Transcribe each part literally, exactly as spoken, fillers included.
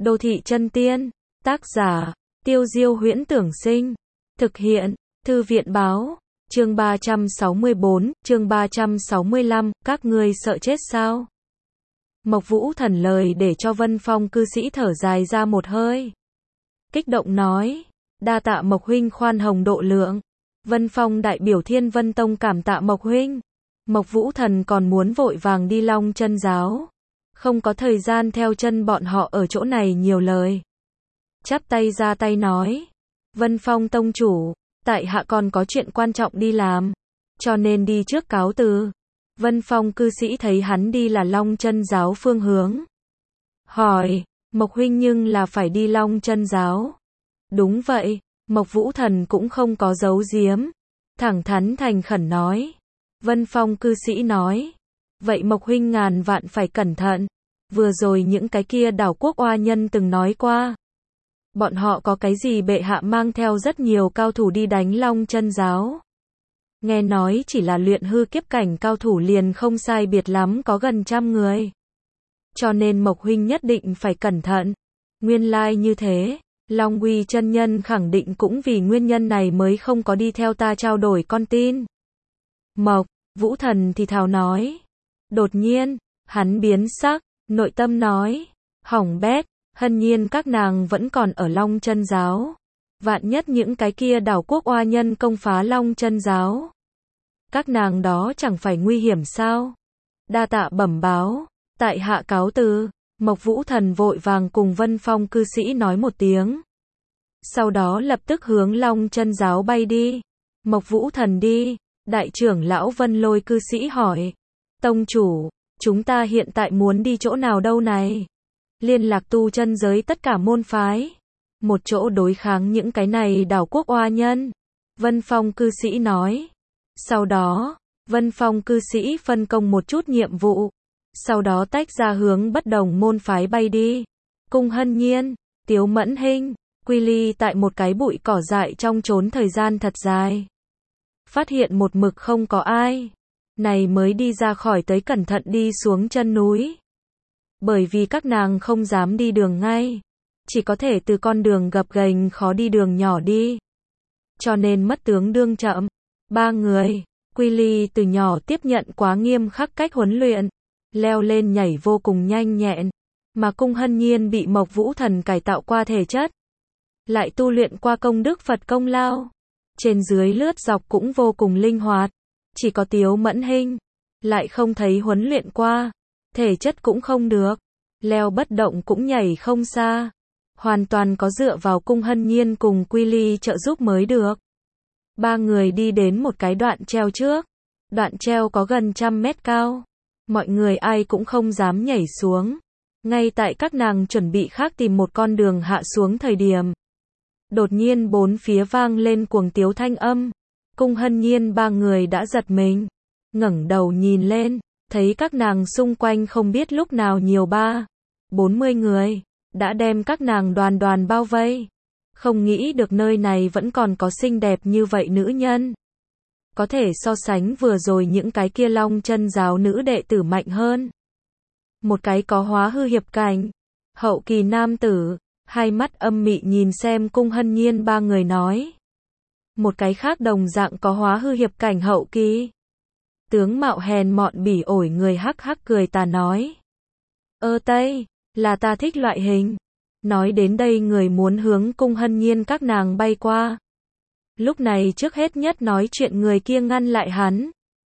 Đô thị chân tiên, tác giả, Tiêu Diêu Huyễn Tưởng Sinh, thực hiện, Thư viện báo, chương ba trăm sáu mươi bốn, chương ba trăm sáu mươi lăm, các ngươi sợ chết sao? Mộc Vũ Thần lời để cho Vân Phong cư sĩ thở dài ra một hơi. Kích động nói, đa tạ Mộc huynh khoan hồng độ lượng. Vân Phong đại biểu Thiên Vân Tông cảm tạ Mộc huynh. Mộc Vũ Thần còn muốn vội vàng đi Long Chân giáo, không có thời gian theo chân bọn họ ở chỗ này nhiều lời. Chắp tay ra tay nói, Vân Phong tông chủ, tại hạ còn có chuyện quan trọng đi làm, cho nên đi trước cáo từ. Vân Phong cư sĩ thấy hắn đi là Long Chân giáo phương hướng, hỏi, Mộc huynh nhưng là phải đi Long Chân giáo? Đúng vậy. Mộc Vũ Thần cũng không có giấu giếm, thẳng thắn thành khẩn nói. Vân Phong cư sĩ nói, vậy Mộc huynh ngàn vạn phải cẩn thận, vừa rồi những cái kia đảo quốc oa nhân từng nói qua, bọn họ có cái gì bệ hạ mang theo rất nhiều cao thủ đi đánh Long Chân giáo. Nghe nói chỉ là luyện hư kiếp cảnh cao thủ liền không sai biệt lắm có gần trăm người. Cho nên Mộc huynh nhất định phải cẩn thận. Nguyên lai như thế, Long Uy chân nhân khẳng định cũng vì nguyên nhân này mới không có đi theo ta trao đổi con tin. Mộc Vũ Thần thì thào nói. Đột nhiên, hắn biến sắc, nội tâm nói, hỏng bét, hân nhiên các nàng vẫn còn ở Long Chân giáo. Vạn nhất những cái kia đảo quốc oa nhân công phá Long Chân giáo, các nàng đó chẳng phải nguy hiểm sao? Đa tạ bẩm báo, tại hạ cáo từ. Mộc Vũ Thần vội vàng cùng Vân Phong cư sĩ nói một tiếng. Sau đó lập tức hướng Long Chân giáo bay đi. Mộc Vũ Thần đi, đại trưởng lão Vân Lôi cư sĩ hỏi. Tông chủ, chúng ta hiện tại muốn đi chỗ nào đâu này? Liên lạc tu chân giới tất cả môn phái. Một chỗ đối kháng những cái này đảo quốc oa nhân. Vân Phong cư sĩ nói. Sau đó, Vân Phong cư sĩ phân công một chút nhiệm vụ. Sau đó tách ra hướng bất đồng môn phái bay đi. Cung Hân Nhiên, Tiếu Mẫn Hinh, Quy Ly tại một cái bụi cỏ dại trong trốn thời gian thật dài. Phát hiện một mực không có ai. Này mới đi ra khỏi tới cẩn thận đi xuống chân núi. Bởi vì các nàng không dám đi đường ngay. Chỉ có thể từ con đường gập ghềnh khó đi đường nhỏ đi. Cho nên mất tướng đương chậm. Ba người, Quy Ly từ nhỏ tiếp nhận quá nghiêm khắc cách huấn luyện. Leo lên nhảy vô cùng nhanh nhẹn. Mà Cung Hân Nhiên bị Mộc Vũ Thần cải tạo qua thể chất. Lại tu luyện qua công đức Phật công lao. Trên dưới lướt dọc cũng vô cùng linh hoạt. Chỉ có Tiếu Mẫn Hinh lại không thấy huấn luyện qua. Thể chất cũng không được. Leo bất động cũng nhảy không xa. Hoàn toàn có dựa vào Cung Hân Nhiên cùng Quy Ly trợ giúp mới được. Ba người đi đến một cái đoạn treo trước. Đoạn treo có gần trăm mét cao. Mọi người ai cũng không dám nhảy xuống. Ngay tại các nàng chuẩn bị khác tìm một con đường hạ xuống thời điểm. Đột nhiên bốn phía vang lên cuồng tiếu thanh âm. Cung Hân Nhiên ba người đã giật mình. Ngẩng đầu nhìn lên, thấy các nàng xung quanh không biết lúc nào nhiều ba, bốn mươi người, đã đem các nàng đoàn đoàn bao vây. Không nghĩ được nơi này vẫn còn có xinh đẹp như vậy nữ nhân. Có thể so sánh vừa rồi những cái kia Long Chân giáo nữ đệ tử mạnh hơn. Một cái có hóa hư hiệp cảnh, hậu kỳ nam tử, hai mắt âm mị nhìn xem Cung Hân Nhiên ba người nói. Một cái khác đồng dạng có hóa hư hiệp cảnh hậu kỳ. Tướng mạo hèn mọn bỉ ổi người hắc hắc cười tà nói. Ơ Tây, là ta thích loại hình. Nói đến đây người muốn hướng Cung Hân Nhiên các nàng bay qua. Lúc này trước hết nhất nói chuyện người kia ngăn lại hắn.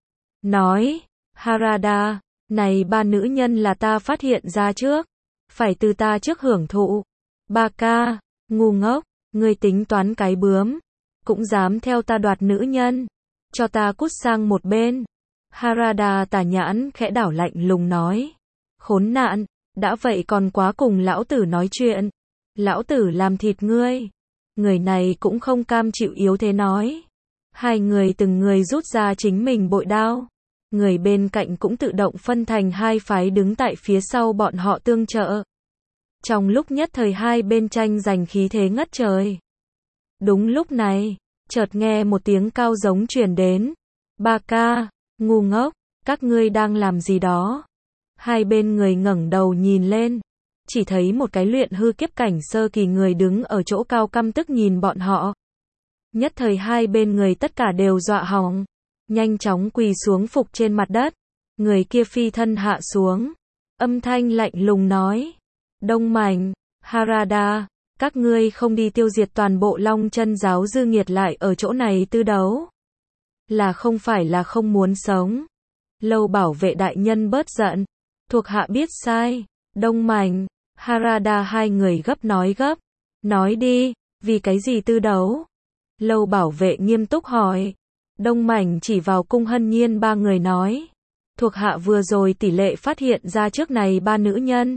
Nói, Harada, này ba nữ nhân là ta phát hiện ra trước. Phải từ ta trước hưởng thụ. Ba ca, ngu ngốc, ngươi tính toán cái bướm. Cũng dám theo ta đoạt nữ nhân. Cho ta cút sang một bên. Harada tà nhãn khẽ đảo lạnh lùng nói. Khốn nạn, đã vậy còn quá cùng lão tử nói chuyện. Lão tử làm thịt ngươi. Người này cũng không cam chịu yếu thế nói. Hai người từng người rút ra chính mình bội đao. Người bên cạnh cũng tự động phân thành hai phái đứng tại phía sau bọn họ tương trợ. Trong lúc nhất thời hai bên tranh giành khí thế ngất trời. Đúng lúc này, chợt nghe một tiếng cao giống truyền đến. Ba ca, ngu ngốc, các ngươi đang làm gì đó? Hai bên người ngẩng đầu nhìn lên. chỉ thấy một cái luyện hư kiếp cảnh sơ kỳ người đứng ở chỗ cao căm tức nhìn bọn họ. Nhất thời hai bên người tất cả đều dọa hỏng, nhanh chóng quỳ xuống phục trên mặt đất. Người kia phi thân hạ xuống, âm thanh lạnh lùng nói: Đông Mảnh, Harada, các ngươi không đi tiêu diệt toàn bộ Long Chân giáo dư nghiệt lại ở chỗ này tư đấu, là không phải là không muốn sống. Lâu bảo vệ đại nhân bớt giận, thuộc hạ biết sai. Đông Mảnh, Harada hai người gấp nói gấp, nói đi, vì cái gì tư đấu? Lâu bảo vệ nghiêm túc hỏi. Đông Mảnh chỉ vào Cung Hân Nhiên ba người nói: thuộc hạ vừa rồi tỷ lệ phát hiện ra trước này ba nữ nhân,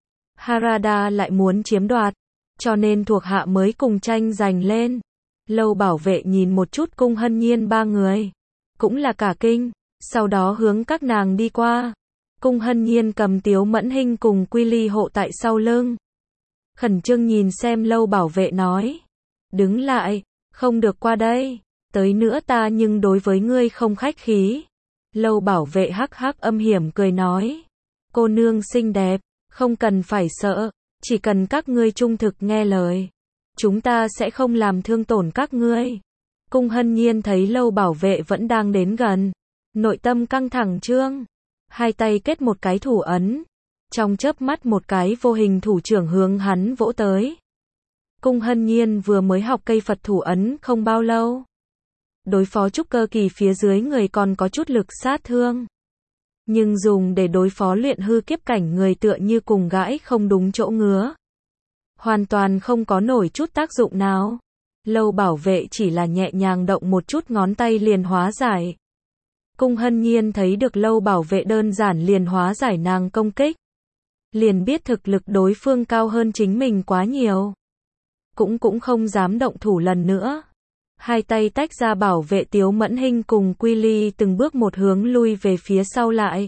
Harada lại muốn chiếm đoạt, cho nên thuộc hạ mới cùng tranh giành lên. Lâu bảo vệ nhìn một chút Cung Hân Nhiên ba người, cũng là cả kinh, sau đó hướng các nàng đi qua. Cung Hân Nhiên cầm Tiếu Mẫn Hinh cùng Quy Ly hộ tại sau lưng, khẩn trương nhìn xem Lâu bảo vệ nói: đứng lại, không được qua đây, tới nữa ta nhưng đối với ngươi không khách khí. Lâu bảo vệ hắc hắc âm hiểm cười nói: cô nương xinh đẹp, không cần phải sợ, chỉ cần các ngươi trung thực nghe lời, chúng ta sẽ không làm thương tổn các ngươi. Cung Hân Nhiên thấy Lâu bảo vệ vẫn đang đến gần, nội tâm căng thẳng trương, hai tay kết một cái thủ ấn, trong chớp mắt một cái vô hình thủ trưởng hướng hắn vỗ tới. Cung Hân Nhiên vừa mới học cây Phật thủ ấn không bao lâu, đối phó trúc cơ kỳ phía dưới người còn có chút lực sát thương, nhưng dùng để đối phó luyện hư kiếp cảnh người tựa như cùng gãi không đúng chỗ ngứa, hoàn toàn không có nổi chút tác dụng nào. Lâu bảo vệ chỉ là nhẹ nhàng động một chút ngón tay liền hóa giải. Cung Hân Nhiên thấy được Lâu bảo vệ đơn giản liền hóa giải nàng công kích, liền biết thực lực đối phương cao hơn chính mình quá nhiều, cũng cũng không dám động thủ lần nữa. Hai tay tách ra bảo vệ Tiếu Mẫn Hinh cùng Quy Ly từng bước một hướng lui về phía sau lại.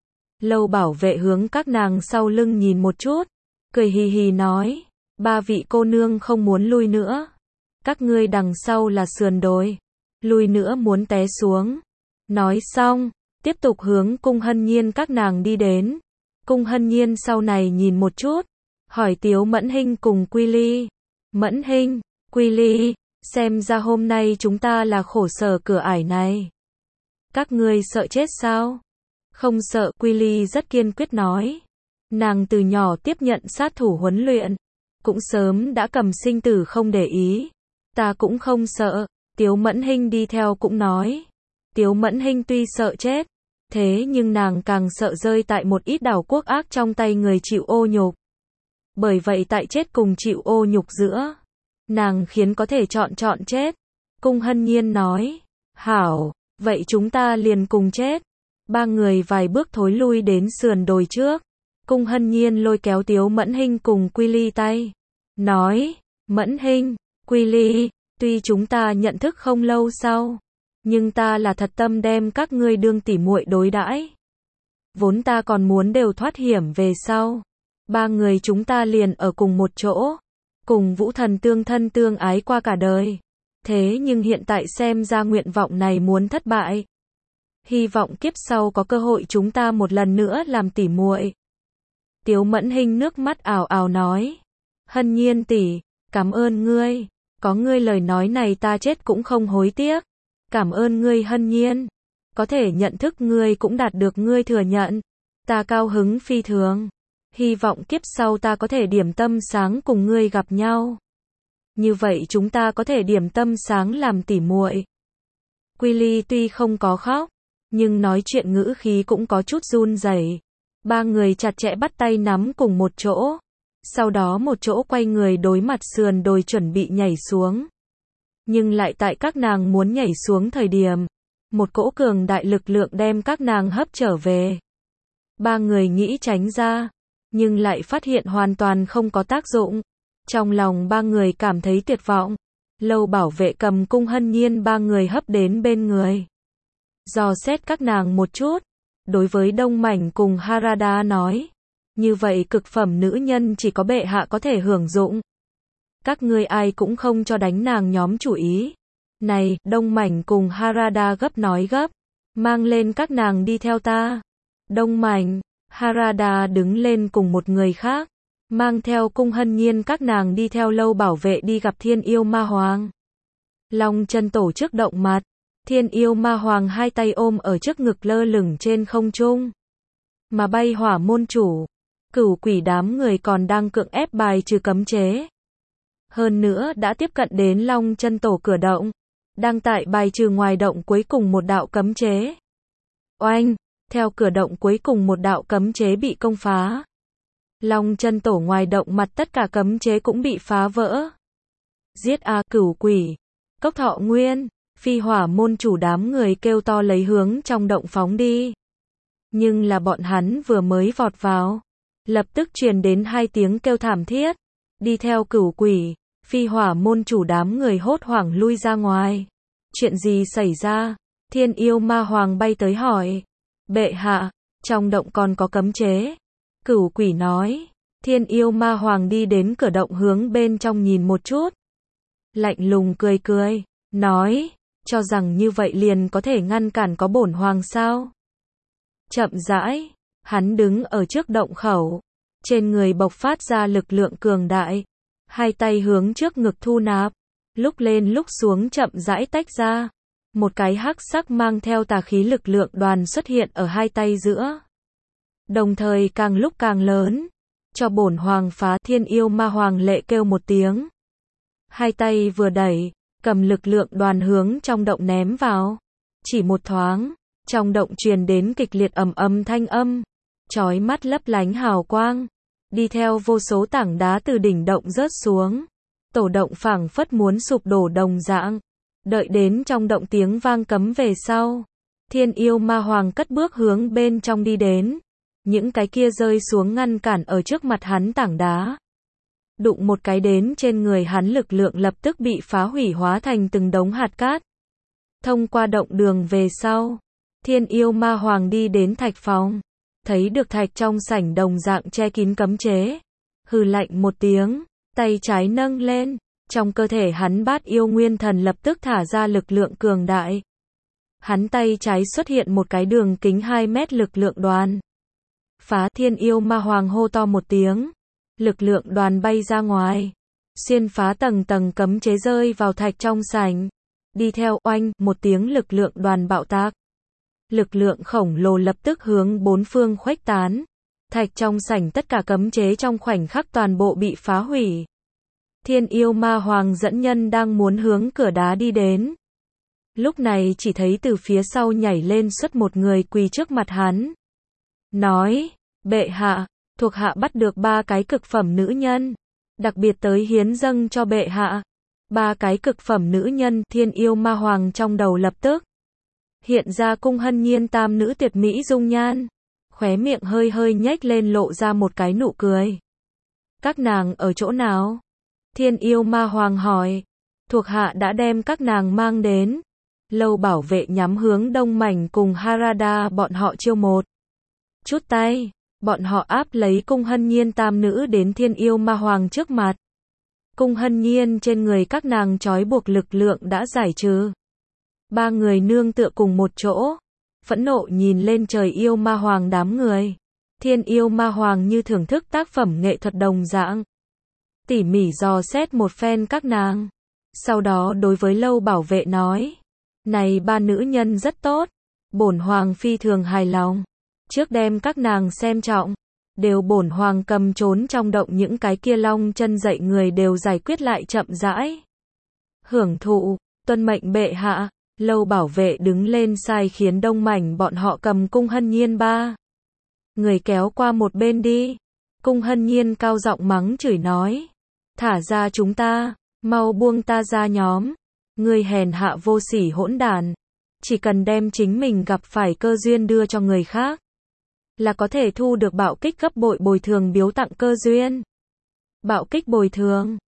Lâu bảo vệ hướng các nàng sau lưng nhìn một chút, cười hì hì nói: ba vị cô nương không muốn lui nữa, các ngươi đằng sau là sườn đồi, lui nữa muốn té xuống. Nói xong, tiếp tục hướng Cung Hân Nhiên các nàng đi đến. Cung Hân Nhiên sau này nhìn một chút, hỏi Tiếu Mẫn Hinh cùng Quy Ly: Mẫn Hinh, Quy Ly, xem ra hôm nay chúng ta là khổ sở cửa ải này, các ngươi sợ chết sao? Không sợ, Quy Ly rất kiên quyết nói. Nàng từ nhỏ tiếp nhận sát thủ huấn luyện, cũng sớm đã cầm sinh tử không để ý. Ta cũng không sợ. Tiếu Mẫn Hinh đi theo cũng nói. Tiếu Mẫn Hinh tuy sợ chết, thế nhưng nàng càng sợ rơi tại một ít đảo quốc ác trong tay người chịu ô nhục. Bởi vậy tại chết cùng chịu ô nhục giữa, nàng khiến có thể chọn chọn chết. Cung Hân Nhiên nói: hảo, vậy chúng ta liền cùng chết. Ba người vài bước thối lui đến sườn đồi trước. Cung Hân Nhiên lôi kéo Tiếu Mẫn Hinh cùng Quy Ly tay, nói: Mẫn Hinh, Quy Ly, tuy chúng ta nhận thức không lâu sau, nhưng ta là thật tâm đem các ngươi đương tỉ muội đối đãi. Vốn ta còn muốn đều thoát hiểm về sau, ba người chúng ta liền ở cùng một chỗ, cùng Vũ Thần tương thân tương ái qua cả đời. Thế nhưng hiện tại xem ra nguyện vọng này muốn thất bại. Hy vọng kiếp sau có cơ hội chúng ta một lần nữa làm tỉ muội. Tiếu Mẫn Hinh nước mắt ào ào nói: Hân Nhiên tỷ, cảm ơn ngươi, có ngươi lời nói này ta chết cũng không hối tiếc. Cảm ơn ngươi Hân Nhiên, có thể nhận thức ngươi cũng đạt được ngươi thừa nhận, ta cao hứng phi thường. Hy vọng kiếp sau ta có thể điểm tâm sáng cùng ngươi gặp nhau. Như vậy chúng ta có thể điểm tâm sáng làm tỉ muội. Quy Ly tuy không có khóc, nhưng nói chuyện ngữ khí cũng có chút run rẩy. Ba người chặt chẽ bắt tay nắm cùng một chỗ, sau đó một chỗ quay người đối mặt sườn đồi chuẩn bị nhảy xuống. Nhưng lại tại các nàng muốn nhảy xuống thời điểm, một cỗ cường đại lực lượng đem các nàng hấp trở về. Ba người nghĩ tránh ra, nhưng lại phát hiện hoàn toàn không có tác dụng. Trong lòng ba người cảm thấy tuyệt vọng. Lâu bảo vệ cầm Cung Hân Nhiên ba người hấp đến bên người, dò xét các nàng một chút. Đối với Đông Mảnh cùng Harada nói: như vậy cực phẩm nữ nhân chỉ có bệ hạ có thể hưởng dụng. Các ngươi ai cũng không cho đánh nàng nhóm chủ ý. Này, Đông Mảnh cùng Harada gấp nói gấp, mang lên các nàng đi theo ta. Đông Mảnh, Harada đứng lên cùng một người khác, mang theo Cung Hân Nhiên các nàng đi theo Lâu Bảo Vệ đi gặp Thiên Yêu Ma Hoàng. Long Chân Tổ trước động mặt, Thiên Yêu Ma Hoàng hai tay ôm ở trước ngực lơ lửng trên không trung. Mà bay Hỏa môn chủ, Cửu Quỷ đám người còn đang cưỡng ép bài trừ cấm chế. Hơn nữa đã tiếp cận đến Long Chân Tổ cửa động, đang tại bài trừ ngoài động cuối cùng một đạo cấm chế. Oanh, theo cửa động cuối cùng một đạo cấm chế bị công phá. Long Chân Tổ ngoài động mặt tất cả cấm chế cũng bị phá vỡ. Giết a Cửu Quỷ, Cốc Thọ Nguyên, Phi Hỏa môn chủ đám người kêu to lấy hướng trong động phóng đi. Nhưng là bọn hắn vừa mới vọt vào, lập tức truyền đến hai tiếng kêu thảm thiết. Đi theo Cửu Quỷ, Phi Hỏa môn chủ đám người hốt hoảng lui ra ngoài. Chuyện gì xảy ra? Thiên Yêu Ma Hoàng bay tới hỏi. Bệ hạ, trong động còn có cấm chế. Cửu Quỷ nói. Thiên Yêu Ma Hoàng đi đến cửa động hướng bên trong nhìn một chút. Lạnh lùng cười cười, nói, cho rằng như vậy liền có thể ngăn cản có bổn hoàng sao? Chậm rãi, hắn đứng ở trước động khẩu, trên người bộc phát ra lực lượng cường đại, hai tay hướng trước ngực thu nạp, lúc lên lúc xuống chậm rãi tách ra, một cái hắc sắc mang theo tà khí lực lượng đoàn xuất hiện ở hai tay giữa. Đồng thời càng lúc càng lớn, cho bổn hoàng phá. Thiên Yêu Ma Hoàng lệ kêu một tiếng. Hai tay vừa đẩy, cầm lực lượng đoàn hướng trong động ném vào. Chỉ một thoáng, trong động truyền đến kịch liệt ầm ầm thanh âm, chói mắt lấp lánh hào quang, đi theo vô số tảng đá từ đỉnh động rớt xuống. Tổ động phảng phất muốn sụp đổ đồng dạng. Đợi đến trong động tiếng vang cấm về sau, Thiên Yêu Ma Hoàng cất bước hướng bên trong đi đến. Những cái kia rơi xuống ngăn cản ở trước mặt hắn tảng đá. Đụng một cái đến trên người hắn, lực lượng lập tức bị phá hủy hóa thành từng đống hạt cát. Thông qua động đường về sau, Thiên Yêu Ma Hoàng đi đến thạch phòng, thấy được thạch trong sảnh đồng dạng che kín cấm chế. Hừ lạnh một tiếng, tay trái nâng lên, trong cơ thể hắn Bát Yêu Nguyên Thần lập tức thả ra lực lượng cường đại. Hắn tay trái xuất hiện một cái đường kính hai mét lực lượng đoàn. Phá. Thiên Yêu Ma Hoàng hô to một tiếng, lực lượng đoàn bay ra ngoài, xuyên phá tầng tầng cấm chế rơi vào thạch trong sảnh. Đi theo oanh một tiếng, lực lượng đoàn bạo tạc. Lực lượng khổng lồ lập tức hướng bốn phương khuếch tán. Thạch trong sảnh tất cả cấm chế trong khoảnh khắc toàn bộ bị phá hủy. Thiên Yêu Ma Hoàng dẫn nhân đang muốn hướng cửa đá đi đến. Lúc này chỉ thấy từ phía sau nhảy lên xuất một người quỳ trước mặt hắn. Nói, bệ hạ, thuộc hạ bắt được ba cái cực phẩm nữ nhân, đặc biệt tới hiến dâng cho bệ hạ. Ba cái cực phẩm nữ nhân. Thiên Yêu Ma Hoàng trong đầu lập tức hiện ra Cung Hân Nhiên tam nữ tuyệt mỹ dung nhan, khóe miệng hơi hơi nhếch lên lộ ra một cái nụ cười. Các nàng ở chỗ nào? Thiên Yêu Ma Hoàng hỏi. Thuộc hạ đã đem các nàng mang đến. Lâu Bảo Vệ nhắm hướng Đông Mảnh cùng Harada bọn họ chiêu một chút tay, bọn họ áp lấy Cung Hân Nhiên tam nữ đến Thiên Yêu Ma Hoàng trước mặt. Cung Hân Nhiên trên người các nàng trói buộc lực lượng đã giải trừ. Ba người nương tựa cùng một chỗ, phẫn nộ nhìn lên trời Yêu Ma Hoàng đám người. Thiên Yêu Ma Hoàng như thưởng thức tác phẩm nghệ thuật đồng dạng, tỉ mỉ dò xét một phen các nàng. Sau đó đối với Lâu Bảo Vệ nói, này ba nữ nhân rất tốt, bổn hoàng phi thường hài lòng. Trước đem các nàng xem trọng, đều bổn hoàng cầm trốn trong động những cái kia long chân dậy người đều giải quyết lại chậm rãi. Hưởng thụ, tuân mệnh bệ hạ. Lâu Bảo Vệ đứng lên sai khiến Đông Mảnh bọn họ cầm Cung Hân Nhiên ba người kéo qua một bên đi. Cung Hân Nhiên cao giọng mắng chửi nói, thả ra chúng ta, mau buông ta ra nhóm. Người hèn hạ vô sỉ hỗn đản, chỉ cần đem chính mình gặp phải cơ duyên đưa cho người khác, là có thể thu được bạo kích gấp bội bồi thường biếu tặng cơ duyên. Bạo kích bồi thường